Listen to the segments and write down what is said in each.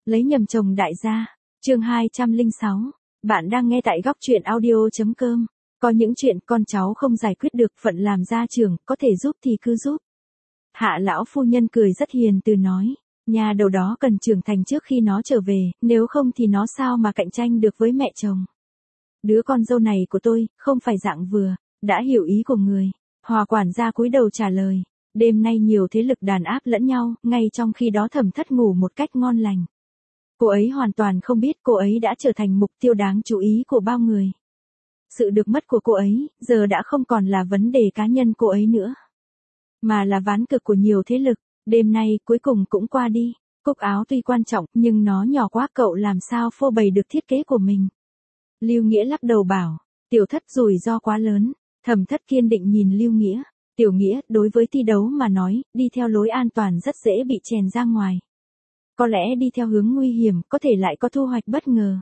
Lấy nhầm chồng đại gia. Chương 206. Bạn đang nghe tại góc truyện audio.com. Có những chuyện con cháu không giải quyết được, phận làm gia trưởng, có thể giúp thì cứ giúp. Hạ lão phu nhân cười rất hiền từ nói, nhà đầu đó cần trưởng thành trước khi nó trở về, nếu không thì nó sao mà cạnh tranh được với mẹ chồng. Đứa con dâu này của tôi, không phải dạng vừa, đã hiểu ý của người. Hòa quản gia cúi đầu trả lời, đêm nay nhiều thế lực đàn áp lẫn nhau, ngay trong khi đó Thẩm Thất ngủ một cách ngon lành. Cô ấy hoàn toàn không biết cô ấy đã trở thành mục tiêu đáng chú ý của bao người. Sự được mất của cô ấy, giờ đã không còn là vấn đề cá nhân cô ấy nữa, mà là ván cược của nhiều thế lực. Đêm nay cuối cùng cũng qua đi. Cúc áo tuy quan trọng, nhưng nó nhỏ quá, cậu làm sao phô bày được thiết kế của mình. Lưu Nghĩa lắc đầu bảo, Tiểu Thất rủi ro quá lớn. Thẩm Thất kiên định nhìn Lưu Nghĩa, Tiểu Nghĩa, đối với thi đấu mà nói, đi theo lối an toàn rất dễ bị chèn ra ngoài. Có lẽ đi theo hướng nguy hiểm, có thể lại có thu hoạch bất ngờ.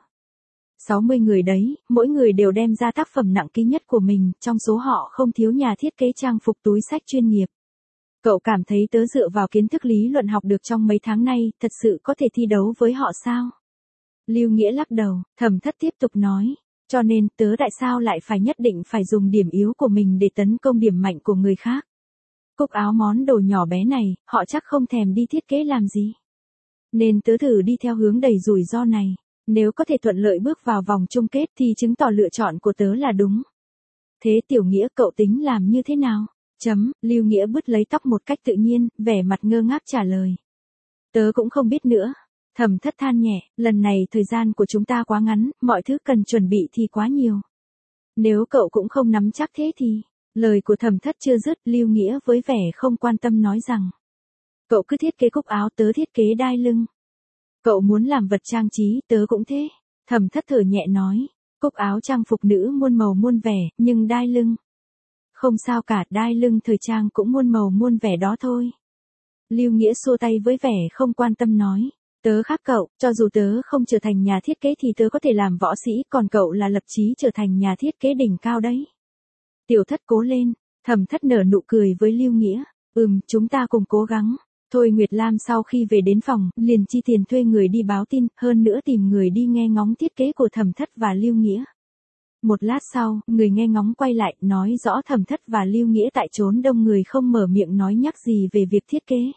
60 người đấy, mỗi người đều đem ra tác phẩm nặng ký nhất của mình, trong số họ không thiếu nhà thiết kế trang phục túi xách chuyên nghiệp. Cậu cảm thấy tớ dựa vào kiến thức lý luận học được trong mấy tháng nay, thật sự có thể thi đấu với họ sao? Lưu Nghĩa lắc đầu, Thẩm Thất tiếp tục nói, cho nên tớ tại sao lại phải nhất định phải dùng điểm yếu của mình để tấn công điểm mạnh của người khác? Cúc áo món đồ nhỏ bé này, họ chắc không thèm đi thiết kế làm gì. Nên tớ thử đi theo hướng đầy rủi ro này. Nếu có thể thuận lợi bước vào vòng chung kết thì chứng tỏ lựa chọn của tớ là đúng. Thế Tiểu Nghĩa cậu tính làm như thế nào? Lưu Nghĩa bứt lấy tóc một cách tự nhiên, vẻ mặt ngơ ngác trả lời. Tớ cũng không biết nữa. Thẩm Thất than nhẹ, lần này thời gian của chúng ta quá ngắn, mọi thứ cần chuẩn bị thì quá nhiều. Nếu cậu cũng không nắm chắc thế thì... Lời của Thẩm Thất chưa dứt, Lưu Nghĩa với vẻ không quan tâm nói rằng. Cậu cứ thiết kế cúc áo, tớ thiết kế đai lưng. Cậu muốn làm vật trang trí, tớ cũng thế. Thẩm Thất thở nhẹ nói, cúc áo trang phục nữ muôn màu muôn vẻ, nhưng đai lưng. Không sao cả, đai lưng thời trang cũng muôn màu muôn vẻ đó thôi. Lưu Nghĩa xua tay với vẻ không quan tâm nói, tớ khác cậu, cho dù tớ không trở thành nhà thiết kế thì tớ có thể làm võ sĩ, còn cậu là lập chí trở thành nhà thiết kế đỉnh cao đấy. Tiểu Thất cố lên. Thẩm Thất nở nụ cười với Lưu Nghĩa, chúng ta cùng cố gắng. Thôi Nguyệt Lam sau khi về đến phòng, liền chi tiền thuê người đi báo tin, hơn nữa tìm người đi nghe ngóng thiết kế của Thẩm Thất và Lưu Nghĩa. Một lát sau, người nghe ngóng quay lại, nói rõ Thẩm Thất và Lưu Nghĩa tại chốn đông người không mở miệng nói nhắc gì về việc thiết kế.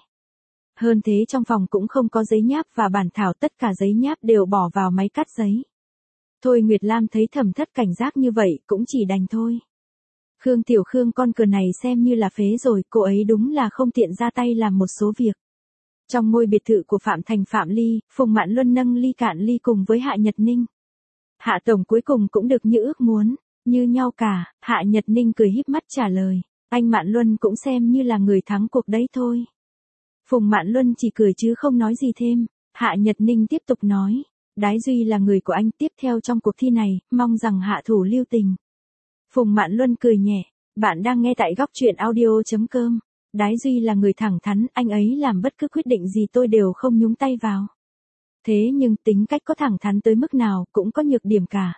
Hơn thế trong phòng cũng không có giấy nháp và bản thảo, tất cả giấy nháp đều bỏ vào máy cắt giấy. Thôi Nguyệt Lam thấy Thẩm Thất cảnh giác như vậy, cũng chỉ đành thôi. Khương Tiểu Khương con cờ này xem như là phế rồi, cô ấy đúng là không tiện ra tay làm một số việc. Trong ngôi biệt thự của Phạm Thành Phạm Ly, Phùng Mạn Luân nâng ly cạn ly cùng với Hạ Nhật Ninh. Hạ Tổng cuối cùng cũng được như ước muốn, như nhau cả. Hạ Nhật Ninh cười híp mắt trả lời, anh Mạn Luân cũng xem như là người thắng cuộc đấy thôi. Phùng Mạn Luân chỉ cười chứ không nói gì thêm. Hạ Nhật Ninh tiếp tục nói, Đái Duy là người của anh, tiếp theo trong cuộc thi này, mong rằng hạ thủ lưu tình. Phùng Mạn Luân cười nhẹ, bạn đang nghe tại góc truyện audio.com. Đái Duy là người thẳng thắn, anh ấy làm bất cứ quyết định gì tôi đều không nhúng tay vào. Thế nhưng tính cách có thẳng thắn tới mức nào cũng có nhược điểm cả.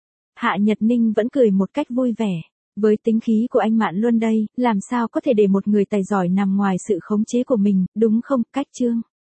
Hạ Nhật Ninh vẫn cười một cách vui vẻ. Với tính khí của anh Mạn Luân đây, làm sao có thể để một người tài giỏi nằm ngoài sự khống chế của mình, đúng không, Cách Trương?